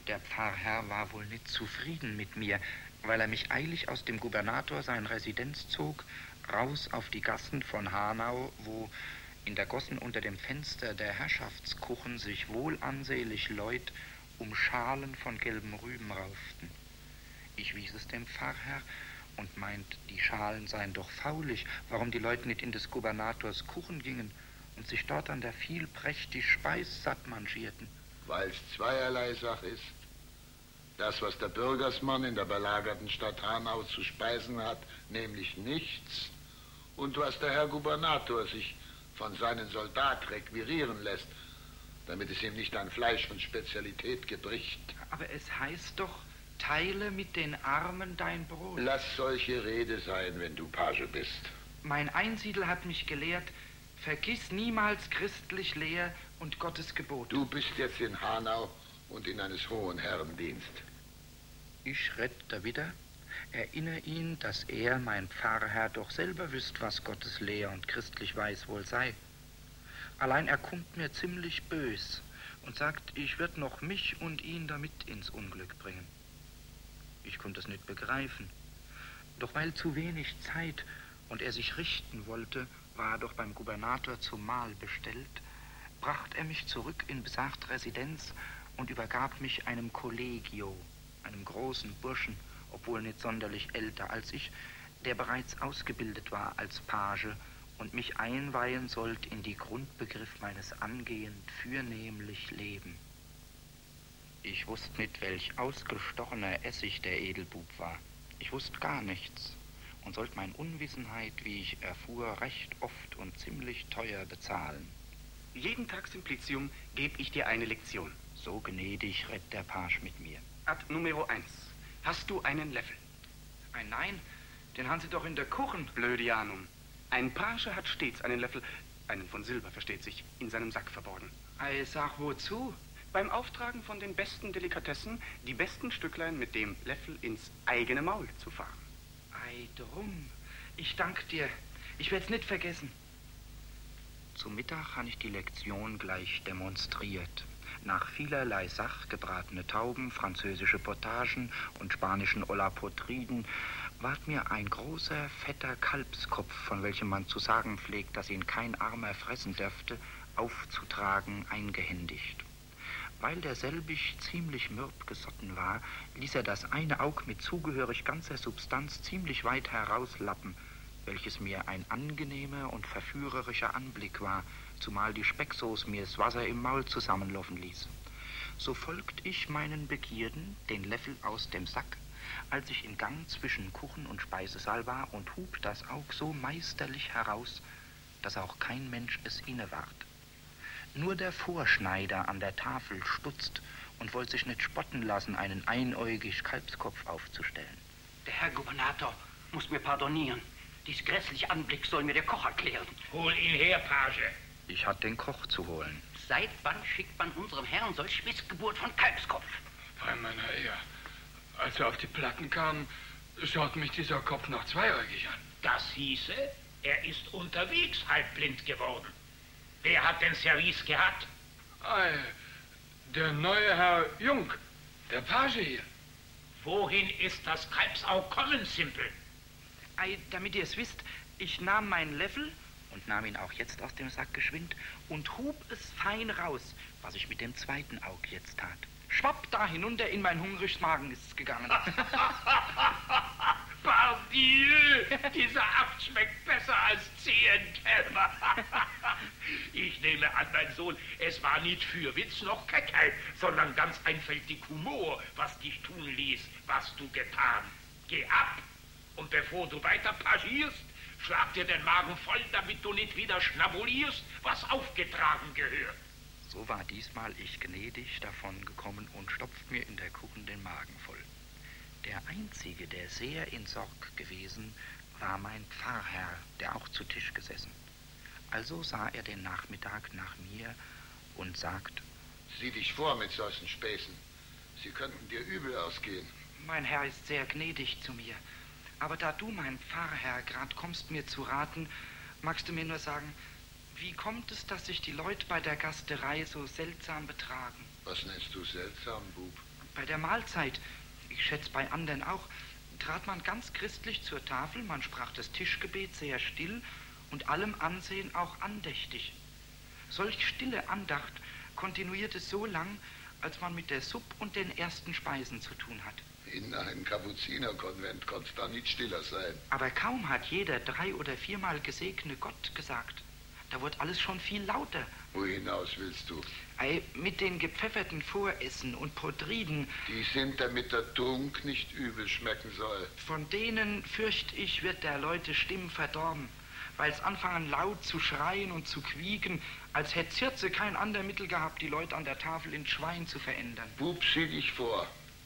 Der Pfarrherr war wohl nicht zufrieden mit mir, weil er mich eilig aus dem Gubernator sein Residenz zog, raus auf die Gassen von Hanau, wo in der Gossen unter dem Fenster der Herrschaftskuchen sich wohlansehlich Leut um Schalen von gelben Rüben rauften. Ich wies es dem Pfarrherr und meint, die Schalen seien doch faulig, warum die Leute nicht in des Gubernators Kuchen gingen und sich dort an der viel prächtig Speis satt manschierten. Weil's zweierlei Sache ist. Das, was der Bürgersmann in der belagerten Stadt Hanau zu speisen hat, nämlich nichts. Und was der Herr Gubernator sich von seinen Soldaten requirieren lässt, damit es ihm nicht an Fleisch und Spezialität gebricht. Aber es heißt doch, teile mit den Armen dein Brot. Lass solche Rede sein, wenn du Page bist. Mein Einsiedel hat mich gelehrt, vergiss niemals christlich Lehr und Gottes Gebot. Du bist jetzt in Hanau und in eines hohen Herrn Dienst. Ich rett da wieder, erinnere ihn, dass er, mein Pfarrherr, doch selber wüsst, was Gottes Lehr und christlich Weiß wohl sei. Allein er kommt mir ziemlich bös und sagt, ich werd noch mich und ihn damit ins Unglück bringen. Ich konnte es nicht begreifen. Doch weil zu wenig Zeit und er sich richten wollte, war er doch beim Gubernator zum Mahl bestellt, bracht er mich zurück in besagte Residenz und übergab mich einem Collegio, einem großen Burschen, obwohl nicht sonderlich älter als ich, der bereits ausgebildet war als Page und mich einweihen sollte in die Grundbegriff meines angehend fürnehmlich Leben. Ich wusste nicht, welch ausgestochener Essig der Edelbub war. Ich wusste gar nichts und sollte mein Unwissenheit, wie ich erfuhr, recht oft und ziemlich teuer bezahlen. Jeden Tag Simplicium gebe ich dir eine Lektion. So gnädig rett der Page mit mir. Ad Numero 1. Hast du einen Löffel? Nein, den haben Sie doch in der Kuchen. Blödianum. Ein Page hat stets einen Löffel, einen von Silber, versteht sich, in seinem Sack verborgen. Ei, sag wozu? Beim Auftragen von den besten Delikatessen, die besten Stücklein mit dem Löffel ins eigene Maul zu fahren. Ei, drum. Ich dank dir. Ich werd's nicht vergessen. Zum Mittag habe ich die Lektion gleich demonstriert. Nach vielerlei Sach, gebratene Tauben, französische Potagen und spanischen Olapotriden, ward mir ein großer, fetter Kalbskopf, von welchem man zu sagen pflegt, dass ihn kein Armer fressen dürfte, aufzutragen, eingehändigt. Weil derselbig ziemlich mürb gesotten war, ließ er das eine Aug mit zugehörig ganzer Substanz ziemlich weit herauslappen, welches mir ein angenehmer und verführerischer Anblick war, zumal die Specksoße mir das Wasser im Maul zusammenlaufen ließ. So folgt ich meinen Begierden, den Löffel aus dem Sack, als ich im Gang zwischen Kuchen und Speisesaal war und hub das Aug so meisterlich heraus, dass auch kein Mensch es inneward. Nur der Vorschneider an der Tafel stutzt und wollte sich nicht spotten lassen, einen einäugig Kalbskopf aufzustellen. Der Herr Gubernator muss mir pardonieren. Dies grässliche Anblick soll mir der Koch erklären. Hol ihn her, Page. Ich hatte den Koch zu holen. Seit wann schickt man unserem Herrn solch Missgeburt von Kalbskopf? Bei meiner Ehe. Als er auf die Platten kam, schaut mich dieser Kopf noch zweiäugig an. Das hieße, er ist unterwegs halbblind geworden. Wer hat denn Service gehabt? Ei, der neue Herr Jung, der Page hier. Wohin ist das Kalbsaug kommen, Simpel? Ei, damit ihr es wisst, ich nahm meinen Löffel und nahm ihn auch jetzt aus dem Sack geschwind und hub es fein raus, was ich mit dem zweiten Aug jetzt tat. Schwapp da hinunter in mein hungriges Magen ist es gegangen. Pardieu, dieser Aft schmeckt besser als Zehenkälber. Ich nehme an, mein Sohn, es war nicht für Witz noch Keckheit, sondern ganz einfältig Humor, was dich tun ließ, was du getan. Geh ab, und bevor du weiter pagierst, schlag dir den Magen voll, damit du nicht wieder schnabulierst, was aufgetragen gehört. So war diesmal ich gnädig davon gekommen und stopft mir in der Kuchen den Magen voll. Der Einzige, der sehr in Sorg gewesen, war mein Pfarrherr, der auch zu Tisch gesessen. Also sah er den Nachmittag nach mir und sagt: Sieh dich vor mit solchen Späßen. Sie könnten dir übel ausgehen. Mein Herr ist sehr gnädig zu mir. Aber da du, mein Pfarrherr, grad kommst mir zu raten, magst du mir nur sagen, wie kommt es, dass sich die Leute bei der Gasterei so seltsam betragen? Was nennst du seltsam, Bub? Bei der Mahlzeit, ich schätze bei anderen auch, trat man ganz christlich zur Tafel, man sprach das Tischgebet sehr still und allem Ansehen auch andächtig. Solch stille Andacht kontinuierte so lang, als man mit der Supp und den ersten Speisen zu tun hat. In einem Kapuzinerkonvent konnte es da nicht stiller sein. Aber kaum hat jeder 3- oder 4-mal gesegne Gott gesagt. Da wird alles schon viel lauter. Wo hinaus willst du? Mit den gepfefferten Voressen und Portriden. Die sind, damit der Trunk nicht übel schmecken soll. Von denen, fürcht ich, wird der Leute Stimmen verdorben, weil's anfangen laut zu schreien und zu quieken, als hätte Circe kein ander Mittel gehabt, die Leute an der Tafel in Schwein zu verändern. Bub, sieh dich vor.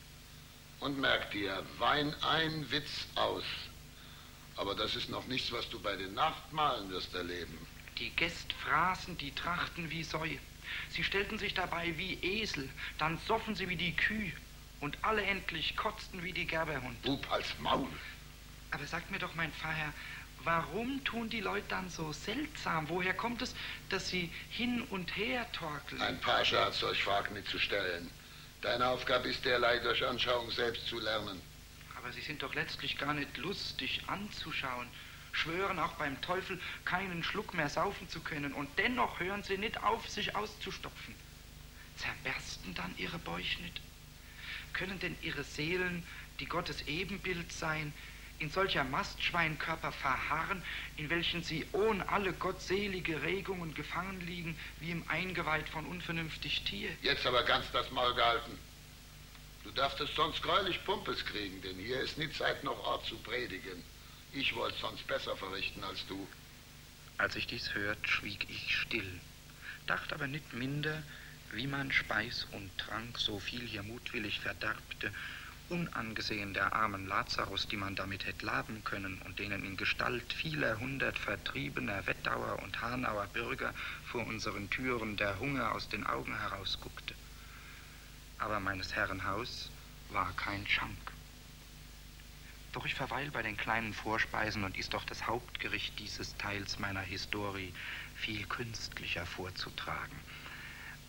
Und merk dir, Wein ein, Witz aus. Aber das ist noch nichts, was du bei den Nachtmahlen wirst erleben. Die Gäste fraßen die Trachten wie Säue. Sie stellten sich dabei wie Esel, dann soffen sie wie die Kühe und alle endlich kotzten wie die Gerberhund. Bub, als Maul. Aber sagt mir doch, mein Pfarrherr, warum tun die Leute dann so seltsam? Woher kommt es, dass sie hin und her torkeln? Ein Pascha hat solch Fragen nicht zu stellen. Deine Aufgabe ist derlei, durch Anschauung selbst zu lernen. Aber sie sind doch letztlich gar nicht lustig anzuschauen. Schwören auch beim Teufel, keinen Schluck mehr saufen zu können. Und dennoch hören sie nicht auf, sich auszustopfen. Zerbersten dann ihre Bäuche nicht? Können denn ihre Seelen, die Gottes Ebenbild sein, in solcher Mastschweinkörper verharren, in welchen sie ohne alle gottselige Regungen gefangen liegen, wie im Eingeweid von unvernünftig Tier? Jetzt aber ganz das Maul gehalten. Du darfst sonst greulich Pumpes kriegen, denn hier ist nicht Zeit noch Ort zu predigen. Ich wollte sonst besser verrichten als du. Als ich dies hört, schwieg ich still, dacht aber nicht minder, wie man Speis und Trank so viel hier mutwillig verderbte, unangesehen der armen Lazarus, die man damit hätte laben können und denen in Gestalt vieler 100 vertriebener Wettauer und Hanauer Bürger vor unseren Türen der Hunger aus den Augen herausguckte. Aber meines Herrn Haus war kein Schank. Doch ich verweil bei den kleinen Vorspeisen und ist doch das Hauptgericht dieses Teils meiner Historie viel künstlicher vorzutragen.